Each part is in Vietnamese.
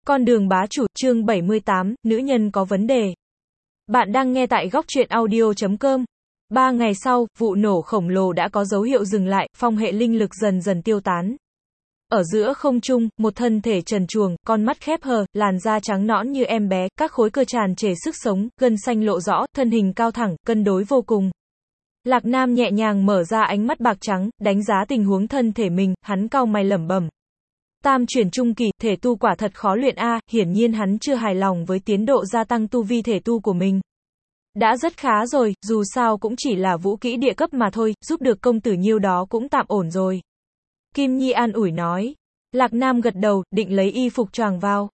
Con đường bá chủ, chương 78, nữ nhân có vấn đề. Bạn đang nghe tại góc truyện audio.com. 3 ngày sau, vụ nổ khổng lồ đã có dấu hiệu dừng lại, phong hệ linh lực dần dần tiêu tán. Ở giữa không trung, một thân thể trần truồng, con mắt khép hờ, làn da trắng nõn như em bé, các khối cơ tràn trề sức sống, gân xanh lộ rõ, thân hình cao thẳng, cân đối vô cùng. Lạc Nam nhẹ nhàng mở ra ánh mắt bạc trắng, đánh giá tình huống thân thể mình, hắn cau mày lẩm bẩm. Tam chuyển trung kỳ, thể tu quả thật khó luyện a, hiển nhiên hắn chưa hài lòng với tiến độ gia tăng tu vi thể tu của mình. Đã rất khá rồi, dù sao cũng chỉ là vũ kỹ địa cấp mà thôi, giúp được công tử nhiêu đó cũng tạm ổn rồi. Kim Nhi an ủi nói. Lạc Nam gật đầu, định lấy y phục choàng vào.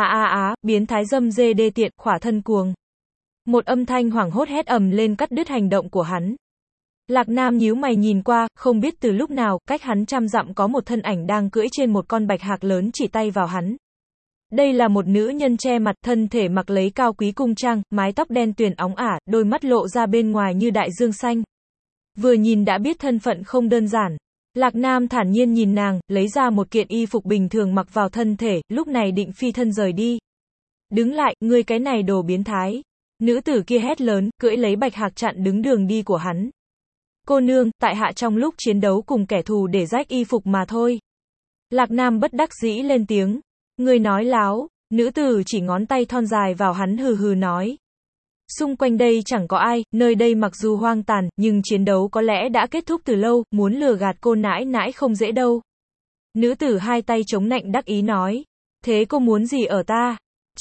Biến thái dâm dê đê tiện, khỏa thân cuồng. Một âm thanh hoảng hốt hét ầm lên cắt đứt hành động của hắn. Lạc Nam nhíu mày nhìn qua, không biết từ lúc nào, cách hắn 100 dặm có một thân ảnh đang cưỡi trên một con bạch hạc lớn chỉ tay vào hắn. Đây là một nữ nhân che mặt, thân thể mặc lấy cao quý cung trang, mái tóc đen tuyền óng ả, đôi mắt lộ ra bên ngoài như đại dương xanh. Vừa nhìn đã biết thân phận không đơn giản. Lạc Nam thản nhiên nhìn nàng, lấy ra một kiện y phục bình thường mặc vào thân thể, lúc này định phi thân rời đi. Đứng lại, ngươi cái này đồ biến thái. Nữ tử kia hét lớn, cưỡi lấy bạch hạc chặn đứng đường đi của hắn. Cô nương, tại hạ trong lúc chiến đấu cùng kẻ thù để rách y phục mà thôi. Lạc Nam bất đắc dĩ lên tiếng. Ngươi nói láo, nữ tử chỉ ngón tay thon dài vào hắn hừ hừ nói. Xung quanh đây chẳng có ai, nơi đây mặc dù hoang tàn, nhưng chiến đấu có lẽ đã kết thúc từ lâu, muốn lừa gạt cô nãi nãi không dễ đâu. Nữ tử hai tay chống nạnh đắc ý nói. Thế cô muốn gì ở ta?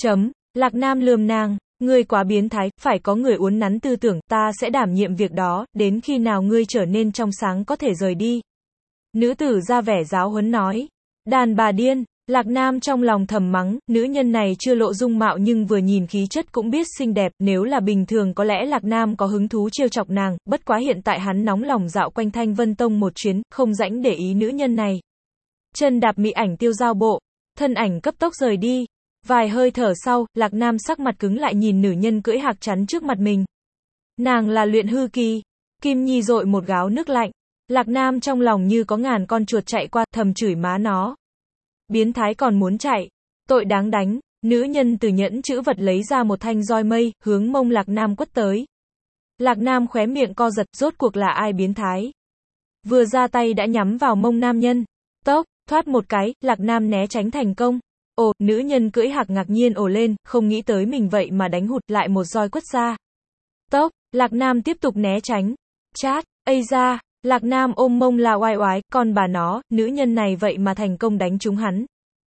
Lạc Nam lườm nàng. Ngươi quá biến thái, phải có người uốn nắn tư tưởng, ta sẽ đảm nhiệm việc đó, đến khi nào ngươi trở nên trong sáng có thể rời đi. Nữ tử ra vẻ giáo huấn nói. Đàn bà điên, Lạc Nam trong lòng thầm mắng, nữ nhân này chưa lộ dung mạo nhưng vừa nhìn khí chất cũng biết xinh đẹp, nếu là bình thường có lẽ Lạc Nam có hứng thú trêu chọc nàng, bất quá hiện tại hắn nóng lòng dạo quanh Thanh Vân Tông một chuyến, không rảnh để ý nữ nhân này. Chân đạp mị ảnh tiêu giao bộ, thân ảnh cấp tốc rời đi. Vài hơi thở sau, Lạc Nam sắc mặt cứng lại nhìn nữ nhân cưỡi hạc chắn trước mặt mình. Nàng là luyện hư kỳ. Kim Nhi dội một gáo nước lạnh. Lạc Nam trong lòng như có ngàn con chuột chạy qua, thầm chửi má nó. Biến thái còn muốn chạy. Tội đáng đánh. Nữ nhân từ nhẫn chữ vật lấy ra một thanh roi mây, hướng mông Lạc Nam quất tới. Lạc Nam khóe miệng co giật, rốt cuộc là ai biến thái. Vừa ra tay đã nhắm vào mông nam nhân. Tốc, thoát một cái, Lạc Nam né tránh thành công. Ồ, nữ nhân cưỡi hạc ngạc nhiên ồ lên, không nghĩ tới mình vậy mà đánh hụt lại một roi quất ra. Tốc, Lạc Nam tiếp tục né tránh. Chát, ây da, Lạc Nam ôm mông là oai oái, con bà nó, nữ nhân này vậy mà thành công đánh trúng hắn.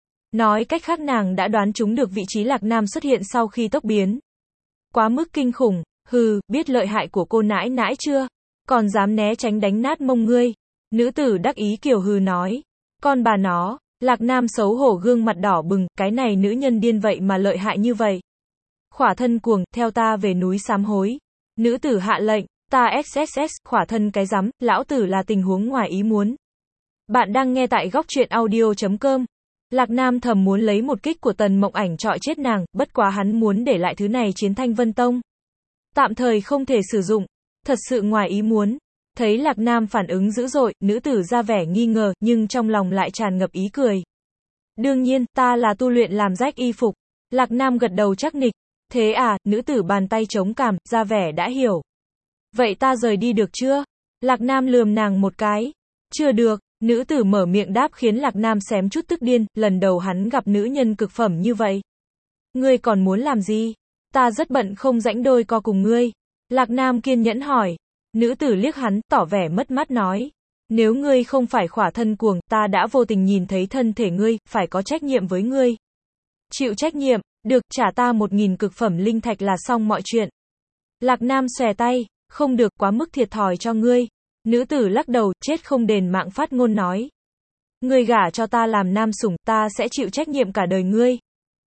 Nói cách khác nàng đã đoán trúng được vị trí Lạc Nam xuất hiện sau khi tốc biến. Quá mức kinh khủng, biết lợi hại của cô nãi nãi chưa? Còn dám né tránh đánh nát mông ngươi. Nữ tử đắc ý kiểu hừ nói. Con bà nó. Lạc Nam xấu hổ gương mặt đỏ bừng, cái này nữ nhân điên vậy mà lợi hại như vậy. Khỏa thân cuồng, theo ta về núi sám hối. Nữ tử hạ lệnh, ta XXX, khỏa thân cái rắm, lão tử là tình huống ngoài ý muốn. Bạn đang nghe tại góc truyện audio.com. Lạc Nam thầm muốn lấy một kích của Tần Mộng Ảnh trọi chết nàng, bất quá hắn muốn để lại thứ này chiến Thanh Vân Tông. Tạm thời không thể sử dụng, thật sự ngoài ý muốn. Thấy Lạc Nam phản ứng dữ dội, nữ tử ra vẻ nghi ngờ, nhưng trong lòng lại tràn ngập ý cười. Đương nhiên, ta là tu luyện làm rách y phục. Lạc Nam gật đầu chắc nịch. Thế à, nữ tử bàn tay chống cằm, ra vẻ đã hiểu. Vậy ta rời đi được chưa? Lạc Nam lườm nàng một cái. Chưa được, nữ tử mở miệng đáp khiến Lạc Nam xém chút tức điên, lần đầu hắn gặp nữ nhân cực phẩm như vậy. Ngươi còn muốn làm gì? Ta rất bận không rảnh đôi co cùng ngươi. Lạc Nam kiên nhẫn hỏi. Nữ tử liếc hắn, tỏ vẻ mất mát nói. Nếu ngươi không phải khỏa thân cuồng, ta đã vô tình nhìn thấy thân thể ngươi, phải có trách nhiệm với ngươi. Chịu trách nhiệm, được, trả ta 1000 cực phẩm linh thạch là xong mọi chuyện. Lạc Nam xòe tay, không được, quá mức thiệt thòi cho ngươi. Nữ tử lắc đầu, chết không đền mạng phát ngôn nói. Ngươi gả cho ta làm nam sủng, ta sẽ chịu trách nhiệm cả đời ngươi.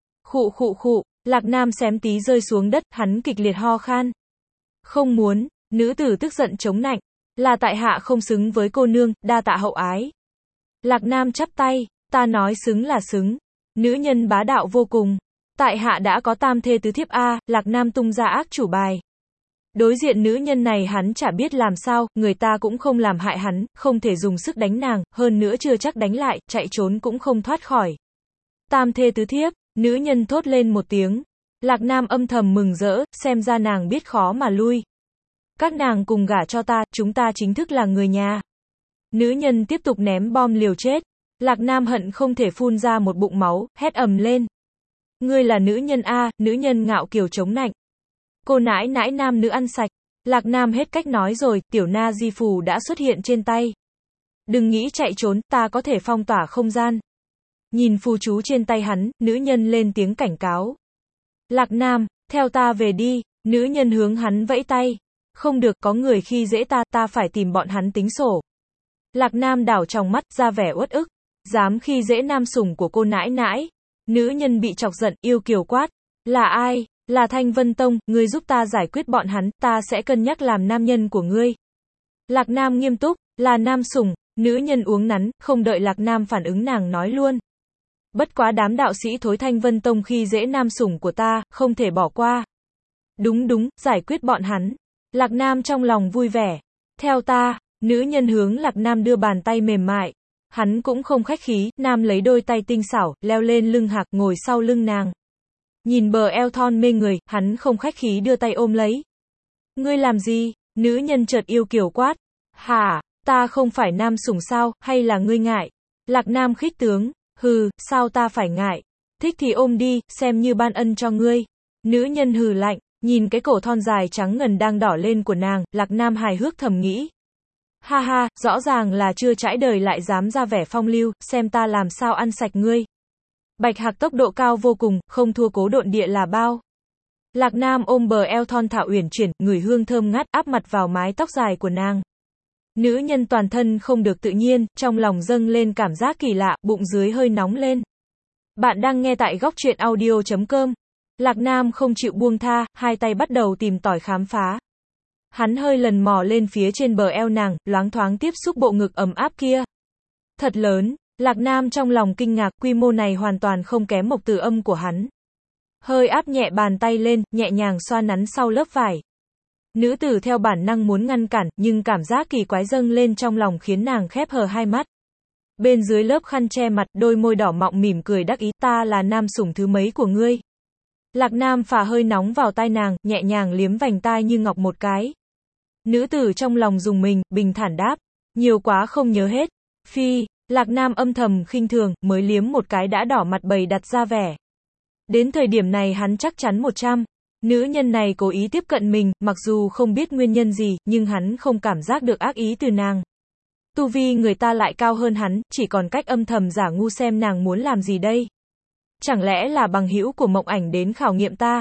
Khụ, Lạc Nam xém tí rơi xuống đất, hắn kịch liệt ho khan. Không muốn. Nữ tử tức giận chống nạnh. Là tại hạ không xứng với cô nương, đa tạ hậu ái. Lạc Nam chắp tay. Ta nói xứng là xứng. Nữ nhân bá đạo vô cùng. Tại hạ đã có tam thê tứ thiếp a. Lạc Nam tung ra ác chủ bài. Đối diện nữ nhân này hắn chả biết làm sao, người ta cũng không làm hại hắn, không thể dùng sức đánh nàng, hơn nữa chưa chắc đánh lại, chạy trốn cũng không thoát khỏi. Tam thê tứ thiếp, Nữ nhân thốt lên một tiếng. Lạc Nam âm thầm mừng rỡ, xem ra nàng biết khó mà lui. Các nàng cùng gả cho ta, chúng ta chính thức là người nhà. Nữ nhân tiếp tục ném bom liều chết. Lạc Nam hận không thể phun ra một bụng máu, hét ầm lên. Ngươi là nữ nhân a, nữ nhân ngạo kiều chống nạnh. Cô nãi nãi nam nữ ăn sạch. Lạc Nam hết cách nói rồi, tiểu na di phù đã xuất hiện trên tay. Đừng nghĩ chạy trốn, ta có thể phong tỏa không gian. Nhìn phù chú trên tay hắn, nữ nhân lên tiếng cảnh cáo. Lạc Nam, theo ta về đi, nữ nhân hướng hắn vẫy tay. Không được, có người khi dễ ta, ta phải tìm bọn hắn tính sổ. Lạc Nam đảo trong mắt, ra vẻ uất ức. Dám khi dễ nam sủng của cô nãi nãi. Nữ nhân bị chọc giận, yêu kiều quát. Là ai? Là Thanh Vân Tông, ngươi giúp ta giải quyết bọn hắn, ta sẽ cân nhắc làm nam nhân của ngươi. Lạc Nam nghiêm túc, là nam sủng, nữ nhân uống nắn, không đợi Lạc Nam phản ứng nàng nói luôn. Bất quá đám đạo sĩ thối Thanh Vân Tông khi dễ nam sủng của ta, không thể bỏ qua. Đúng, giải quyết bọn hắn. Lạc Nam trong lòng vui vẻ. Theo ta, nữ nhân hướng Lạc Nam đưa bàn tay mềm mại. Hắn cũng không khách khí, Nam lấy đôi tay tinh xảo, leo lên lưng hạc, ngồi sau lưng nàng. Nhìn bờ eo thon mê người, hắn không khách khí đưa tay ôm lấy. Ngươi làm gì? Nữ nhân chợt yêu kiều quát. Hả, ta không phải nam sủng sao, hay là ngươi ngại? Lạc Nam khích tướng. Hừ, sao ta phải ngại? Thích thì ôm đi, xem như ban ân cho ngươi. Nữ nhân hừ lạnh, nhìn cái cổ thon dài trắng ngần đang đỏ lên của nàng, Lạc Nam hài hước thầm nghĩ. Ha ha, rõ ràng là chưa trải đời lại dám ra vẻ phong lưu, xem ta làm sao ăn sạch ngươi. Bạch hạc tốc độ cao vô cùng, không thua Cố Độn Địa là bao. Lạc Nam ôm bờ eo thon thả uyển chuyển, ngửi hương thơm ngát áp mặt vào mái tóc dài của nàng. Nữ nhân toàn thân không được tự nhiên, trong lòng dâng lên cảm giác kỳ lạ, bụng dưới hơi nóng lên. Bạn đang nghe tại góc truyện audio.com. Lạc Nam không chịu buông tha, hai tay bắt đầu tìm tòi khám phá. Hắn hơi lần mò lên phía trên bờ eo nàng, loáng thoáng tiếp xúc bộ ngực ấm áp kia. Thật lớn, Lạc Nam trong lòng kinh ngạc, quy mô này hoàn toàn không kém Mộc Tử Âm của hắn. Hơi áp nhẹ bàn tay lên, nhẹ nhàng xoa nắn sau lớp vải. Nữ tử theo bản năng muốn ngăn cản, nhưng cảm giác kỳ quái dâng lên trong lòng khiến nàng khép hờ hai mắt. Bên dưới lớp khăn che mặt, đôi môi đỏ mọng mỉm cười đắc ý, ta là nam sủng thứ mấy của ngươi. Lạc Nam phả hơi nóng vào tai nàng, nhẹ nhàng liếm vành tai như ngọc một cái. Nữ tử trong lòng rùng mình, bình thản đáp. Nhiều quá không nhớ hết. Phi, Lạc Nam âm thầm khinh thường, mới liếm một cái đã đỏ mặt bày đặt ra vẻ. Đến thời điểm này hắn chắc chắn 100. Nữ nhân này cố ý tiếp cận mình, mặc dù không biết nguyên nhân gì, nhưng hắn không cảm giác được ác ý từ nàng. Tu vi người ta lại cao hơn hắn, chỉ còn cách âm thầm giả ngu xem nàng muốn làm gì đây. Chẳng lẽ là bằng hữu của Mộng Ảnh đến khảo nghiệm ta?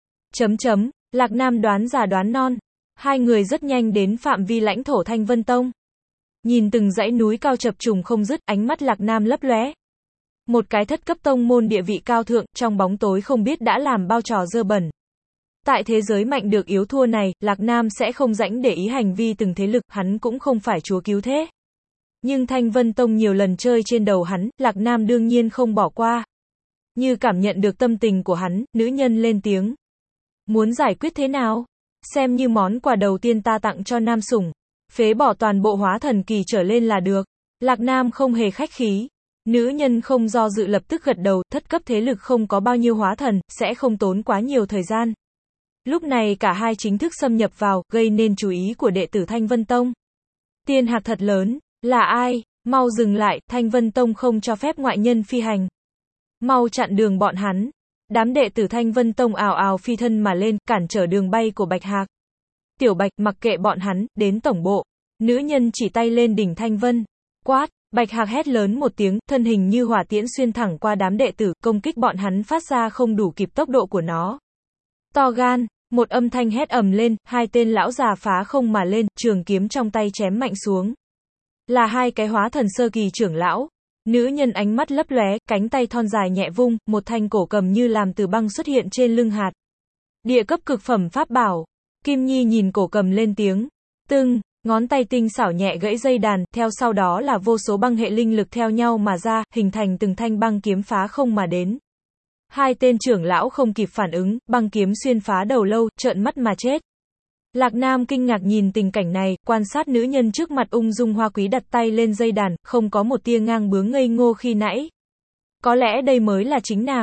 Lạc Nam đoán già đoán non. Hai người rất nhanh đến phạm vi lãnh thổ Thanh Vân Tông. Nhìn từng dãy núi cao chập trùng không dứt, ánh mắt Lạc Nam lấp lóe. Một cái thất cấp tông môn địa vị cao thượng, trong bóng tối không biết đã làm bao trò dơ bẩn. Tại thế giới mạnh được yếu thua này, Lạc Nam sẽ không rảnh để ý hành vi từng thế lực, hắn cũng không phải chúa cứu thế. Nhưng Thanh Vân Tông nhiều lần chơi trên đầu hắn, Lạc Nam đương nhiên không bỏ qua. Như cảm nhận được tâm tình của hắn, nữ nhân lên tiếng. Muốn giải quyết thế nào? Xem như món quà đầu tiên ta tặng cho nam sủng. Phế bỏ toàn bộ hóa thần kỳ trở lên là được. Lạc Nam không hề khách khí. Nữ nhân không do dự lập tức gật đầu, thất cấp thế lực không có bao nhiêu hóa thần, sẽ không tốn quá nhiều thời gian. Lúc này cả hai chính thức xâm nhập vào, gây nên chú ý của đệ tử Thanh Vân Tông. Tiên hạc thật lớn, là ai? Mau dừng lại, Thanh Vân Tông không cho phép ngoại nhân phi hành. Mau chặn đường bọn hắn. Đám đệ tử Thanh Vân Tông ào ào phi thân mà lên, cản trở đường bay của Bạch Hạc. Tiểu Bạch, mặc kệ bọn hắn, đến tổng bộ. Nữ nhân chỉ tay lên đỉnh Thanh Vân. Quát, Bạch Hạc hét lớn một tiếng, thân hình như hỏa tiễn xuyên thẳng qua đám đệ tử, công kích bọn hắn phát ra không đủ kịp tốc độ của nó. To gan, một âm thanh hét ầm lên, hai tên lão già phá không mà lên, trường kiếm trong tay chém mạnh xuống. Là hai cái hóa thần sơ kỳ trưởng lão. Nữ nhân ánh mắt lấp lóe, cánh tay thon dài nhẹ vung, một thanh cổ cầm như làm từ băng xuất hiện trên lưng hạt. Địa cấp cực phẩm pháp bảo. Kim Nhi nhìn cổ cầm lên tiếng. Tưng, ngón tay tinh xảo nhẹ gãy dây đàn, theo sau đó là vô số băng hệ linh lực theo nhau mà ra, hình thành từng thanh băng kiếm phá không mà đến. Hai tên trưởng lão không kịp phản ứng, băng kiếm xuyên phá đầu lâu, trợn mắt mà chết. Lạc Nam kinh ngạc nhìn tình cảnh này, quan sát nữ nhân trước mặt ung dung hoa quý đặt tay lên dây đàn, không có một tia ngang bướng ngây ngô khi nãy. Có lẽ đây mới là chính nàng.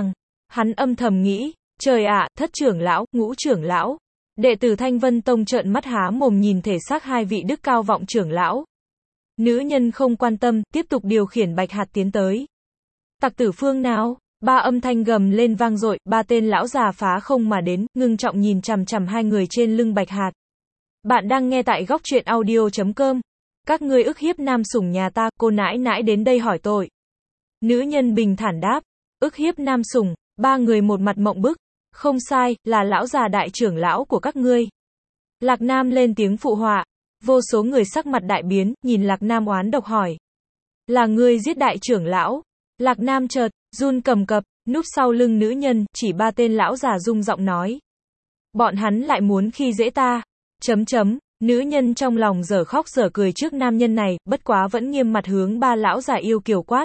Hắn âm thầm nghĩ, trời ạ, thất trưởng lão, ngũ trưởng lão. Đệ tử Thanh Vân Tông trợn mắt há mồm nhìn thể xác hai vị đức cao vọng trưởng lão. Nữ nhân không quan tâm, tiếp tục điều khiển Bạch Hạt tiến tới. Tặc tử phương nào? Ba âm thanh gầm lên vang dội, ba tên lão già phá không mà đến, ngưng trọng nhìn chằm chằm hai người trên lưng Bạch Hạt. Bạn đang nghe tại góc truyện audio.com. Các ngươi ức hiếp nam sủng nhà ta, cô nãi nãi đến đây hỏi tội. Nữ nhân bình thản đáp, ức hiếp nam sủng, ba người một mặt mộng bức. Không sai, là lão già đại trưởng lão của các ngươi. Lạc Nam lên tiếng phụ họa. Vô số người sắc mặt đại biến, nhìn Lạc Nam oán độc hỏi. Là ngươi giết đại trưởng lão? Lạc Nam chợt run cầm cập, núp sau lưng nữ nhân, chỉ ba tên lão già rung giọng nói. Bọn hắn lại muốn khi dễ ta. Nữ nhân trong lòng dở khóc dở cười trước nam nhân này, bất quá vẫn nghiêm mặt hướng ba lão già yêu kiều quát.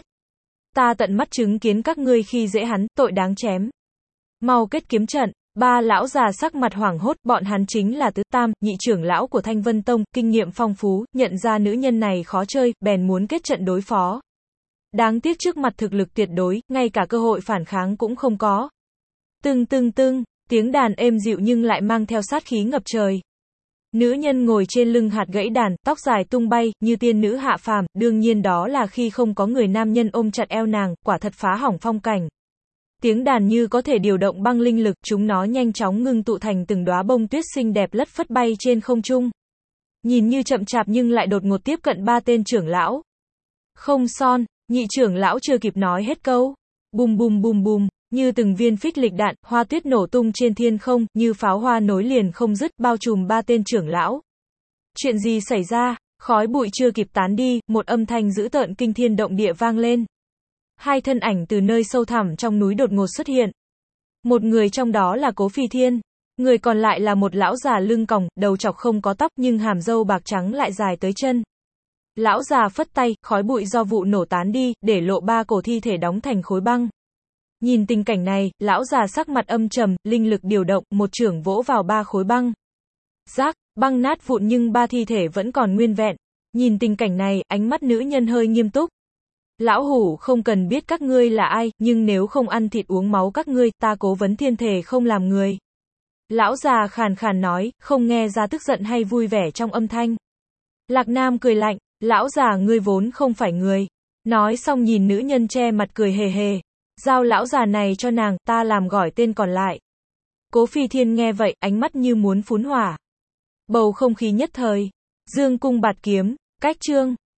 Ta tận mắt chứng kiến các ngươi khi dễ hắn, tội đáng chém. Mau kết kiếm trận. Ba lão già sắc mặt hoảng hốt, bọn hắn chính là tứ tam, nhị trưởng lão của Thanh Vân Tông, kinh nghiệm phong phú, nhận ra nữ nhân này khó chơi, bèn muốn kết trận đối phó. Đáng tiếc trước mặt thực lực tuyệt đối, ngay cả cơ hội phản kháng cũng không có. Tưng, tiếng đàn êm dịu nhưng lại mang theo sát khí ngập trời. Nữ nhân ngồi trên lưng hạt gãy đàn, tóc dài tung bay, như tiên nữ hạ phàm, đương nhiên đó là khi không có người nam nhân ôm chặt eo nàng, quả thật phá hỏng phong cảnh. Tiếng đàn như có thể điều động băng linh lực, chúng nó nhanh chóng ngưng tụ thành từng đóa bông tuyết xinh đẹp lất phất bay trên không trung. Nhìn như chậm chạp nhưng lại đột ngột tiếp cận ba tên trưởng lão. Không son, nhị trưởng lão chưa kịp nói hết câu. Bùm bùm, như từng viên phích lịch đạn, hoa tuyết nổ tung trên thiên không, như pháo hoa nối liền không dứt, bao trùm ba tên trưởng lão. Chuyện gì xảy ra? Khói bụi chưa kịp tán đi, một âm thanh dữ tợn kinh thiên động địa vang lên. Hai thân ảnh từ nơi sâu thẳm trong núi đột ngột xuất hiện. Một người trong đó là Cố Phi Thiên. Người còn lại là một lão già lưng còng, đầu trọc không có tóc nhưng hàm râu bạc trắng lại dài tới chân. Lão già phất tay, khói bụi do vụ nổ tán đi, để lộ ba cổ thi thể đóng thành khối băng. Nhìn tình cảnh này, lão già sắc mặt âm trầm, linh lực điều động, một chưởng vỗ vào ba khối băng. Rác, băng nát vụn nhưng ba thi thể vẫn còn nguyên vẹn. Nhìn tình cảnh này, ánh mắt nữ nhân hơi nghiêm túc. Lão hủ không cần biết các ngươi là ai, nhưng nếu không ăn thịt uống máu các ngươi, ta Cố Vấn Thiên thề không làm người. Lão già khàn khàn nói, không nghe ra tức giận hay vui vẻ trong âm thanh. Lạc Nam cười lạnh, lão già ngươi vốn không phải người. Nói xong nhìn nữ nhân che mặt cười hề hề. Giao lão già này cho nàng, ta làm gỏi tên còn lại. Cố Phi Thiên nghe vậy, ánh mắt như muốn phún hỏa. Bầu không khí nhất thời. Dương cung bạt kiếm, cách chương.